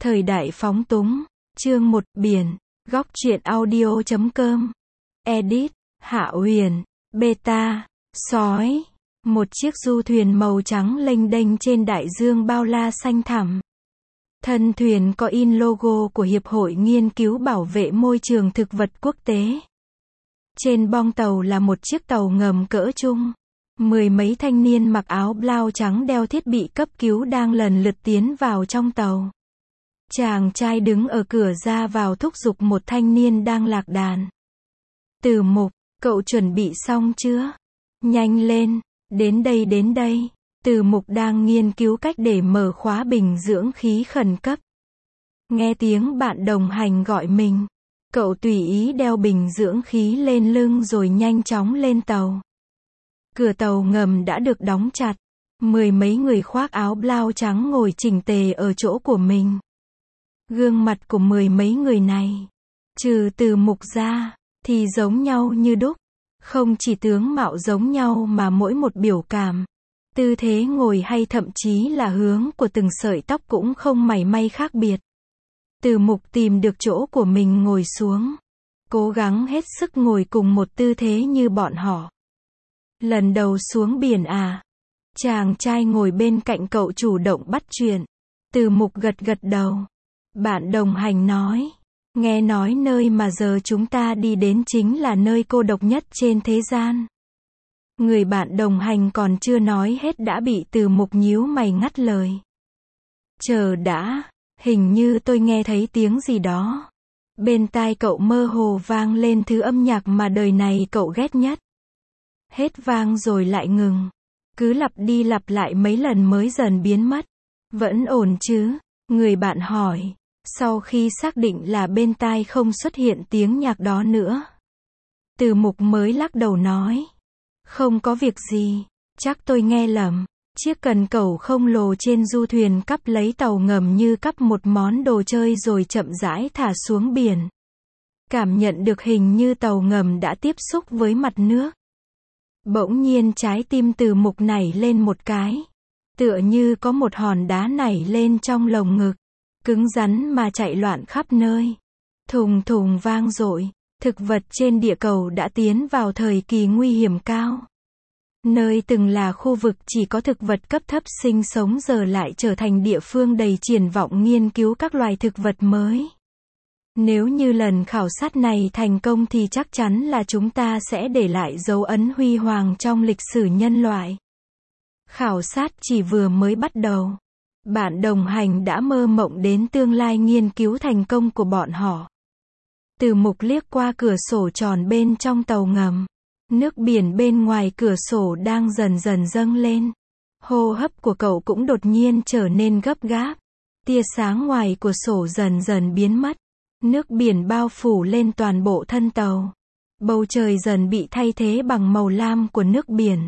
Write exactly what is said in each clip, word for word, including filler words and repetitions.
Thời đại phóng túng. Chương một. Biển. Góc truyện audio chấm com. Edit. Hạ Huyền. Beta. Sói. Một chiếc du thuyền màu trắng lênh đênh trên đại dương bao la xanh thẳm. Thân thuyền có in logo của Hiệp hội Nghiên cứu Bảo vệ Môi trường Thực vật Quốc tế. Trên bong tàu là một chiếc tàu ngầm cỡ trung. Mười mấy thanh niên mặc áo blau trắng đeo thiết bị cấp cứu đang lần lượt tiến vào trong tàu. Chàng trai đứng ở cửa ra vào thúc giục một thanh niên đang lạc đàn. Từ Mục, cậu chuẩn bị xong chưa? Nhanh lên, đến đây đến đây. Từ Mục đang nghiên cứu cách để mở khóa bình dưỡng khí khẩn cấp. Nghe tiếng bạn đồng hành gọi mình, cậu tùy ý đeo bình dưỡng khí lên lưng rồi nhanh chóng lên tàu. Cửa tàu ngầm đã được đóng chặt. Mười mấy người khoác áo blau trắng ngồi chỉnh tề ở chỗ của mình. Gương mặt của mười mấy người này, trừ Từ Mục ra, thì giống nhau như đúc. Không chỉ tướng mạo giống nhau mà mỗi một biểu cảm, tư thế ngồi hay thậm chí là hướng của từng sợi tóc cũng không mảy may khác biệt. Từ Mục tìm được chỗ của mình ngồi xuống. Cố gắng hết sức ngồi cùng một tư thế như bọn họ. Lần đầu xuống biển à? Chàng trai ngồi bên cạnh cậu chủ động bắt chuyện. Từ Mục gật gật đầu. Bạn đồng hành nói, nghe nói nơi mà giờ chúng ta đi đến chính là nơi cô độc nhất trên thế gian. Người bạn đồng hành còn chưa nói hết đã bị Từ Mục nhíu mày ngắt lời. Chờ đã, hình như tôi nghe thấy tiếng gì đó. Bên tai cậu mơ hồ vang lên thứ âm nhạc mà đời này cậu ghét nhất. Hết vang rồi lại ngừng. Cứ lặp đi lặp lại mấy lần mới dần biến mất. Vẫn ổn chứ? Người bạn hỏi. Sau khi xác định là bên tai không xuất hiện tiếng nhạc đó nữa, Từ Mục mới lắc đầu nói. Không có việc gì, chắc tôi nghe lầm. Chiếc cần cẩu không lồ trên du thuyền cắp lấy tàu ngầm như cắp một món đồ chơi rồi chậm rãi thả xuống biển. Cảm nhận được hình như tàu ngầm đã tiếp xúc với mặt nước. Bỗng nhiên trái tim Từ Mục nảy lên một cái. Tựa như có một hòn đá nảy lên trong lồng ngực. Cứng rắn mà chạy loạn khắp nơi. Thùng thùng vang dội. Thực vật trên địa cầu đã tiến vào thời kỳ nguy hiểm cao. Nơi từng là khu vực chỉ có thực vật cấp thấp sinh sống giờ lại trở thành địa phương đầy triển vọng nghiên cứu các loài thực vật mới. Nếu như lần khảo sát này thành công thì chắc chắn là chúng ta sẽ để lại dấu ấn huy hoàng trong lịch sử nhân loại. Khảo sát chỉ vừa mới bắt đầu. Bạn đồng hành đã mơ mộng đến tương lai nghiên cứu thành công của bọn họ. Từ Mục liếc qua cửa sổ tròn bên trong tàu ngầm. Nước biển bên ngoài cửa sổ đang dần dần dâng lên. Hô hấp của cậu cũng đột nhiên trở nên gấp gáp. Tia sáng ngoài cửa sổ dần dần biến mất. Nước biển bao phủ lên toàn bộ thân tàu. Bầu trời dần bị thay thế bằng màu lam của nước biển.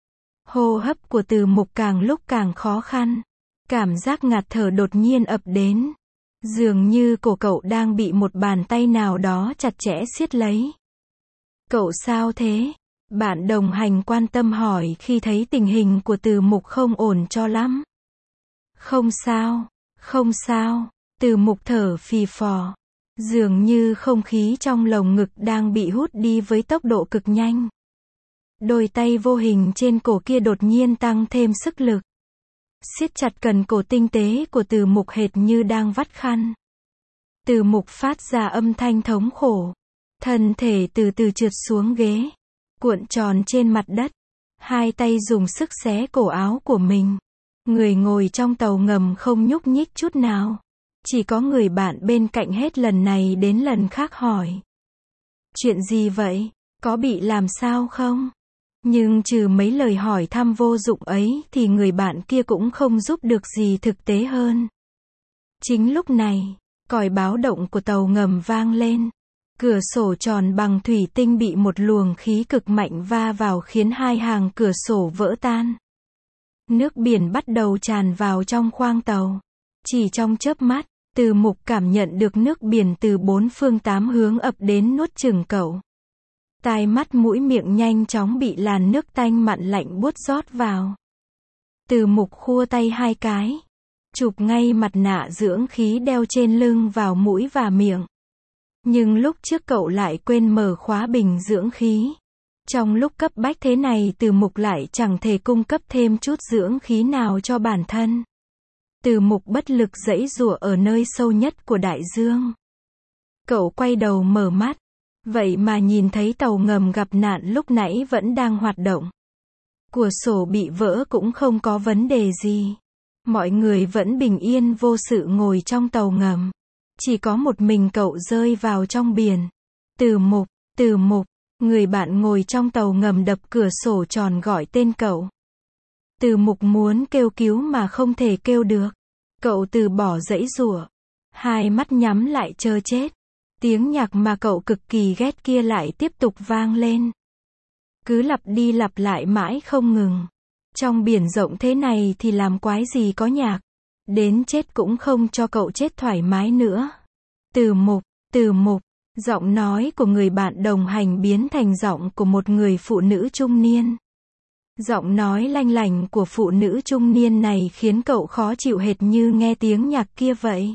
Hô hấp của Từ Mục càng lúc càng khó khăn. Cảm giác ngạt thở đột nhiên ập đến. Dường như cổ cậu đang bị một bàn tay nào đó chặt chẽ siết lấy. Cậu sao thế? Bạn đồng hành quan tâm hỏi khi thấy tình hình của Từ Mục không ổn cho lắm. Không sao, không sao. Từ Mục thở phì phò. Dường như không khí trong lồng ngực đang bị hút đi với tốc độ cực nhanh. Đôi tay vô hình trên cổ kia đột nhiên tăng thêm sức lực. Siết chặt cần cổ tinh tế của Từ Mục hệt như đang vắt khăn. Từ Mục phát ra âm thanh thống khổ. Thân thể từ từ trượt xuống ghế. Cuộn tròn trên mặt đất. Hai tay dùng sức xé cổ áo của mình. Người ngồi trong tàu ngầm không nhúc nhích chút nào. Chỉ có người bạn bên cạnh hết lần này đến lần khác hỏi. Chuyện gì vậy? Có bị làm sao không? Nhưng trừ mấy lời hỏi thăm vô dụng ấy thì người bạn kia cũng không giúp được gì thực tế hơn. Chính lúc này, còi báo động của tàu ngầm vang lên. Cửa sổ tròn bằng thủy tinh bị một luồng khí cực mạnh va vào khiến hai hàng cửa sổ vỡ tan. Nước biển bắt đầu tràn vào trong khoang tàu. Chỉ trong chớp mắt, Từ Mục cảm nhận được nước biển từ bốn phương tám hướng ập đến nuốt chửng cậu. Tai mắt mũi miệng nhanh chóng bị làn nước tanh mặn lạnh buốt rót vào. Từ Mục khua tay hai cái. chụp ngay mặt nạ dưỡng khí đeo trên lưng vào mũi và miệng. Nhưng lúc trước cậu lại quên mở khóa bình dưỡng khí. Trong lúc cấp bách thế này Từ Mục lại chẳng thể cung cấp thêm chút dưỡng khí nào cho bản thân. Từ Mục bất lực giãy giụa ở nơi sâu nhất của đại dương. Cậu quay đầu mở mắt. Vậy mà nhìn thấy tàu ngầm gặp nạn lúc nãy vẫn đang hoạt động. Cửa sổ bị vỡ cũng không có vấn đề gì. Mọi người vẫn bình yên vô sự ngồi trong tàu ngầm. Chỉ có một mình cậu rơi vào trong biển. Từ Mục, Từ Mục, người bạn ngồi trong tàu ngầm đập cửa sổ tròn gọi tên cậu. Từ Mục muốn kêu cứu mà không thể kêu được. Cậu từ bỏ giãy giụa. Hai mắt nhắm lại chờ chết. Tiếng nhạc mà cậu cực kỳ ghét kia lại tiếp tục vang lên. Cứ lặp đi lặp lại mãi không ngừng. Trong biển rộng thế này thì làm quái gì có nhạc. Đến chết cũng không cho cậu chết thoải mái nữa. Từ Mục, Từ Mục, giọng nói của người bạn đồng hành biến thành giọng của một người phụ nữ trung niên. Giọng nói lanh lảnh của phụ nữ trung niên này khiến cậu khó chịu hệt như nghe tiếng nhạc kia vậy.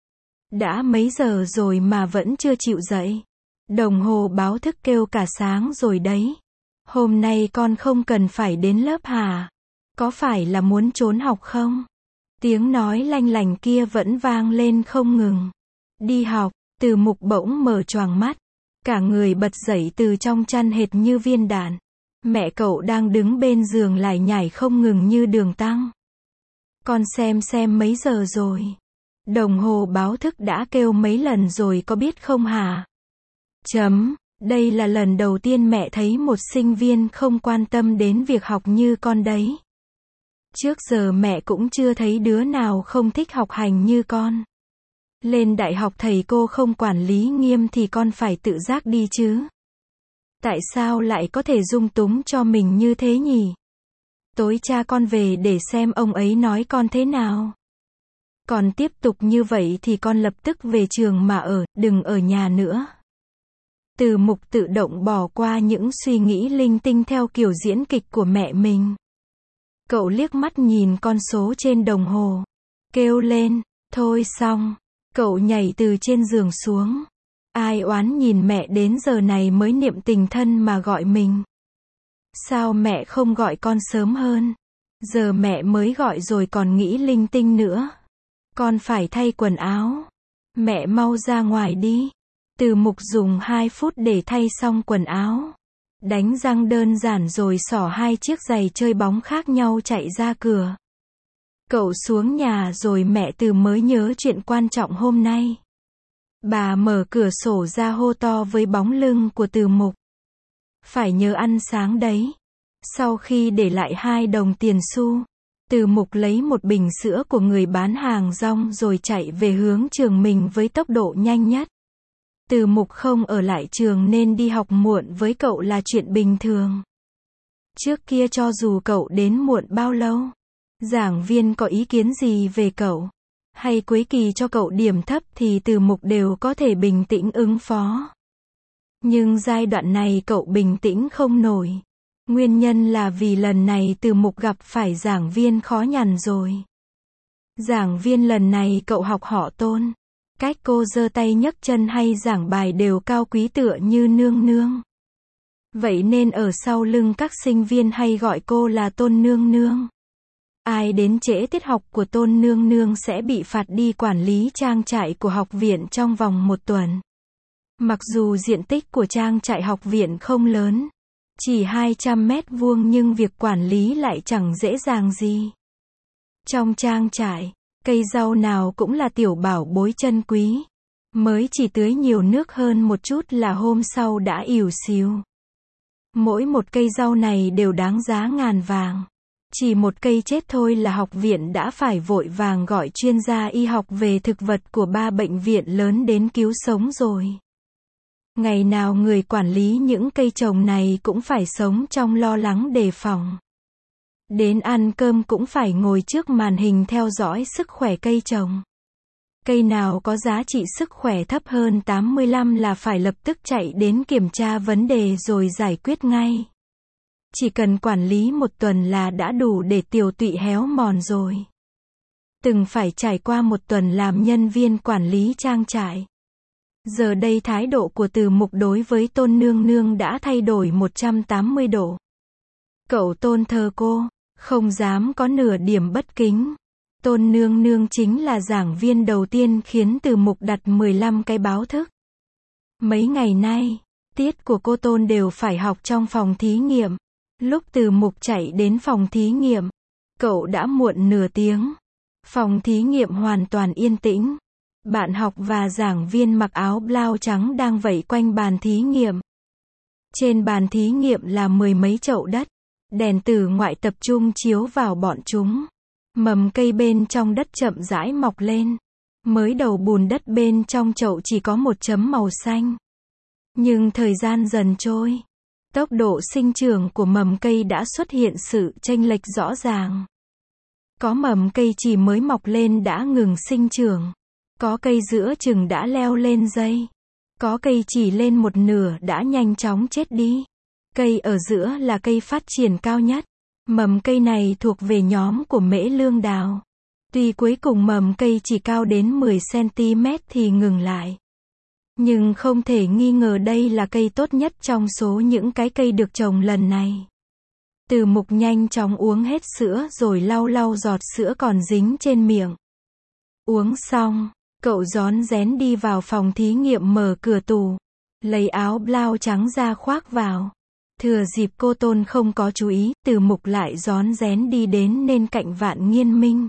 Đã mấy giờ rồi mà vẫn chưa chịu dậy. Đồng hồ báo thức kêu cả sáng rồi đấy. Hôm nay con không cần phải đến lớp hả? Có phải là muốn trốn học không? Tiếng nói lanh lành kia vẫn vang lên không ngừng. Đi học, Từ Mục bỗng mở choàng mắt. Cả người bật dậy từ trong chăn hệt như viên đạn. Mẹ cậu đang đứng bên giường lải nhải không ngừng như đường tăng. Con xem xem mấy giờ rồi. Đồng hồ báo thức đã kêu mấy lần rồi có biết không hả? Chấm, đây là lần đầu tiên mẹ thấy một sinh viên không quan tâm đến việc học như con đấy. Trước giờ mẹ cũng chưa thấy đứa nào không thích học hành như con. Lên đại học thầy cô không quản lý nghiêm thì con phải tự giác đi chứ. Tại sao lại có thể dung túng cho mình như thế nhỉ? Tối cha con về để xem ông ấy nói con thế nào. Còn tiếp tục như vậy thì con lập tức về trường mà ở, đừng ở nhà nữa. Từ Mục tự động bỏ qua những suy nghĩ linh tinh theo kiểu diễn kịch của mẹ mình. Cậu liếc mắt nhìn con số trên đồng hồ. Kêu lên, thôi xong. Cậu nhảy từ trên giường xuống. Ai oán nhìn mẹ đến giờ này mới niệm tình thân mà gọi mình. Sao mẹ không gọi con sớm hơn? Giờ mẹ mới gọi rồi còn nghĩ linh tinh nữa. Con phải thay quần áo. Mẹ mau ra ngoài đi. Từ Mục dùng hai phút để thay xong quần áo. Đánh răng đơn giản rồi xỏ hai chiếc giày chơi bóng khác nhau chạy ra cửa. Cậu xuống nhà rồi mẹ Từ mới nhớ chuyện quan trọng hôm nay. Bà mở cửa sổ ra hô to với bóng lưng của Từ Mục. Phải nhớ ăn sáng đấy. Sau khi để lại hai đồng tiền xu, Từ Mục lấy một bình sữa của người bán hàng rong rồi chạy về hướng trường mình với tốc độ nhanh nhất. Từ Mục không ở lại trường nên đi học muộn với cậu là chuyện bình thường. Trước kia cho dù cậu đến muộn bao lâu, giảng viên có ý kiến gì về cậu, hay cuối kỳ cho cậu điểm thấp thì Từ Mục đều có thể bình tĩnh ứng phó. Nhưng giai đoạn này cậu bình tĩnh không nổi. Nguyên nhân là vì lần này Từ Mục gặp phải giảng viên khó nhằn rồi. Giảng viên lần này cậu học họ Tôn. Cách cô giơ tay nhấc chân hay giảng bài đều cao quý tựa như nương nương. Vậy nên ở sau lưng các sinh viên hay gọi cô là Tôn nương nương. Ai đến trễ tiết học của Tôn nương nương sẽ bị phạt đi quản lý trang trại của học viện trong vòng một tuần. Mặc dù diện tích của trang trại học viện không lớn, chỉ hai trăm mét vuông nhưng việc quản lý lại chẳng dễ dàng gì. Trong trang trại, cây rau nào cũng là tiểu bảo bối chân quý. Mới chỉ tưới nhiều nước hơn một chút là hôm sau đã ỉu xìu. Mỗi một cây rau này đều đáng giá ngàn vàng. Chỉ một cây chết thôi là học viện đã phải vội vàng gọi chuyên gia y học về thực vật của ba bệnh viện lớn đến cứu sống rồi. Ngày nào người quản lý những cây trồng này cũng phải sống trong lo lắng đề phòng. Đến ăn cơm cũng phải ngồi trước màn hình theo dõi sức khỏe cây trồng. Cây nào có giá trị sức khỏe thấp hơn tám mươi lăm là phải lập tức chạy đến kiểm tra vấn đề rồi giải quyết ngay. Chỉ cần quản lý một tuần là đã đủ để tiểu tụy héo mòn rồi. từng phải trải qua một tuần làm nhân viên quản lý trang trại. Giờ đây thái độ của Từ Mục đối với Tôn Nương Nương đã thay đổi một trăm tám mươi độ. Cậu tôn thờ cô, không dám có nửa điểm bất kính. Tôn Nương Nương chính là giảng viên đầu tiên khiến Từ Mục đặt mười lăm cái báo thức. Mấy ngày nay, tiết của cô Tôn đều phải học trong phòng thí nghiệm. Lúc Từ Mục chạy đến phòng thí nghiệm, cậu đã muộn nửa tiếng. Phòng thí nghiệm hoàn toàn yên tĩnh. Bạn học và giảng viên mặc áo blau trắng đang vây quanh bàn thí nghiệm. Trên bàn thí nghiệm là mười mấy chậu đất. Đèn từ ngoại tập trung chiếu vào bọn chúng. Mầm cây bên trong đất chậm rãi mọc lên. Mới đầu bùn đất bên trong chậu chỉ có một chấm màu xanh. Nhưng thời gian dần trôi, tốc độ sinh trưởng của mầm cây đã xuất hiện sự chênh lệch rõ ràng. Có mầm cây chỉ mới mọc lên đã ngừng sinh trưởng. Có cây giữa chừng đã leo lên dây. Có cây chỉ lên một nửa đã nhanh chóng chết đi. Cây ở giữa là cây phát triển cao nhất. Mầm cây này thuộc về nhóm của mễ lương đào. Tuy cuối cùng mầm cây chỉ cao đến mười xăng ti mét thì ngừng lại. Nhưng không thể nghi ngờ đây là cây tốt nhất trong số những cái cây được trồng lần này. Từ Mục nhanh chóng uống hết sữa rồi lau lau giọt sữa còn dính trên miệng. Uống xong, cậu rón rén đi vào phòng thí nghiệm mở cửa tủ. Lấy áo blau trắng ra khoác vào. Thừa dịp cô Tôn không có chú ý, Từ Mục lại rón rén đi đến bên cạnh Vạn Nghiên Minh.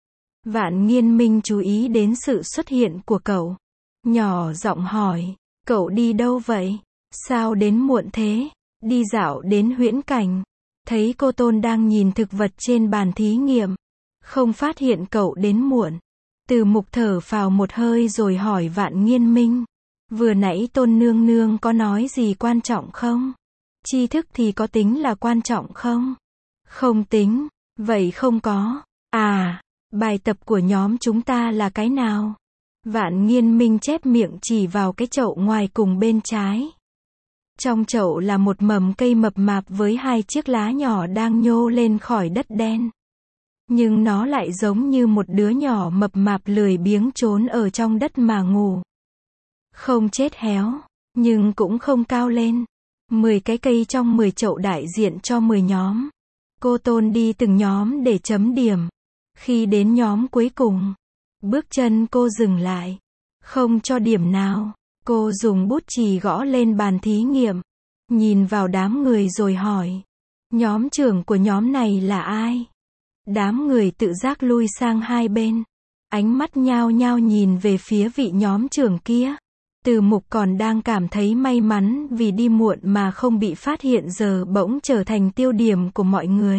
Vạn Nghiên Minh chú ý đến sự xuất hiện của cậu. Nhỏ giọng hỏi, cậu đi đâu vậy? Sao đến muộn thế? Đi dạo đến huyễn cảnh. Thấy cô Tôn đang nhìn thực vật trên bàn thí nghiệm. Không phát hiện cậu đến muộn. Từ Mục thở phào một hơi rồi hỏi Vạn Nghiên Minh. Vừa nãy Tôn Nương Nương có nói gì quan trọng không? Tri thức thì có tính là quan trọng không? Không tính. Vậy không có. À, bài tập của nhóm chúng ta là cái nào? Vạn Nghiên Minh chép miệng chỉ vào cái chậu ngoài cùng bên trái. Trong chậu là một mầm cây mập mạp với hai chiếc lá nhỏ đang nhô lên khỏi đất đen. Nhưng nó lại giống như một đứa nhỏ mập mạp lười biếng trốn ở trong đất mà ngủ. Không chết héo, nhưng cũng không cao lên. mười cái cây trong mười chậu đại diện cho mười nhóm. Cô Tôn đi từng nhóm để chấm điểm. Khi đến nhóm cuối cùng, bước chân cô dừng lại. Không cho điểm nào. Cô dùng bút chì gõ lên bàn thí nghiệm. Nhìn vào đám người rồi hỏi. Nhóm trưởng của nhóm này là ai? Đám người tự giác lui sang hai bên. Ánh mắt nhao nhao nhìn về phía vị nhóm trưởng kia. Từ Mục còn đang cảm thấy may mắn vì đi muộn mà không bị phát hiện giờ bỗng trở thành tiêu điểm của mọi người.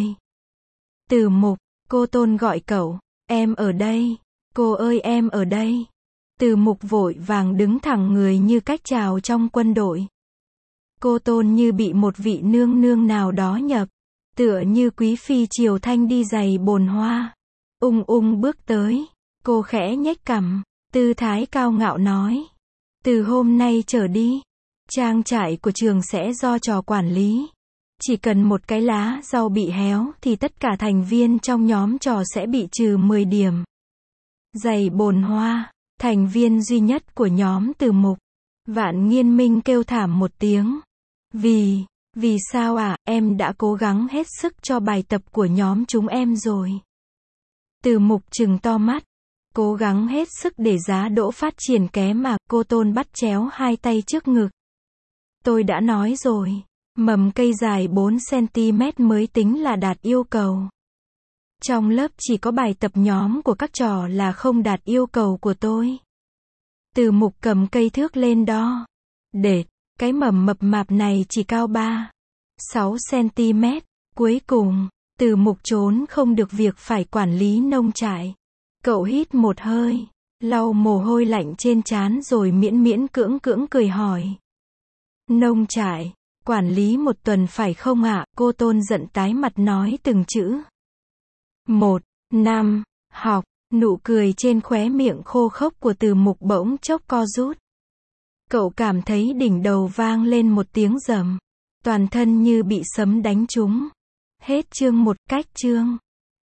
Từ Mục, cô Tôn gọi cậu. Em ở đây. Cô ơi em ở đây. Từ Mục vội vàng đứng thẳng người như cách chào trong quân đội. Cô Tôn như bị một vị nương nương nào đó nhập. Tựa như quý phi triều thanh đi giày bồn hoa. Ung ung bước tới. Cô khẽ nhếch cằm. Tư thái cao ngạo nói. Từ hôm nay trở đi, trang trại của trường sẽ do trò quản lý. Chỉ cần một cái lá rau bị héo thì tất cả thành viên trong nhóm trò sẽ bị trừ mười điểm. Giày bồn hoa, thành viên duy nhất của nhóm Từ Mục. Vạn Nghiên Minh kêu thảm một tiếng. Vì, vì sao à, em đã cố gắng hết sức cho bài tập của nhóm chúng em rồi. Từ Mục trừng to mắt. Cố gắng hết sức để giá đỗ phát triển kém mà, cô Tôn bắt chéo hai tay trước ngực. Tôi đã nói rồi, mầm cây dài bốn xăng ti mét mới tính là đạt yêu cầu. Trong lớp chỉ có bài tập nhóm của các trò là không đạt yêu cầu của tôi. Từ Mục cầm cây thước lên đo. Đệt, cái mầm mập mạp này chỉ cao ba, sáu xăng ti mét. Cuối cùng, Từ Mục trốn không được việc phải quản lý nông trại. Cậu hít một hơi, lau mồ hôi lạnh trên trán rồi miễn miễn cưỡng cưỡng cười hỏi. Nông trại, quản lý một tuần phải không ạ? Cô Tôn giận tái mặt nói từng chữ. Một, năm, học, nụ cười trên khóe miệng khô khốc của Từ Mục bỗng chốc co rút. Cậu cảm thấy đỉnh đầu vang lên một tiếng rầm. Toàn thân như bị sấm đánh trúng. Hết chương một, cách chương.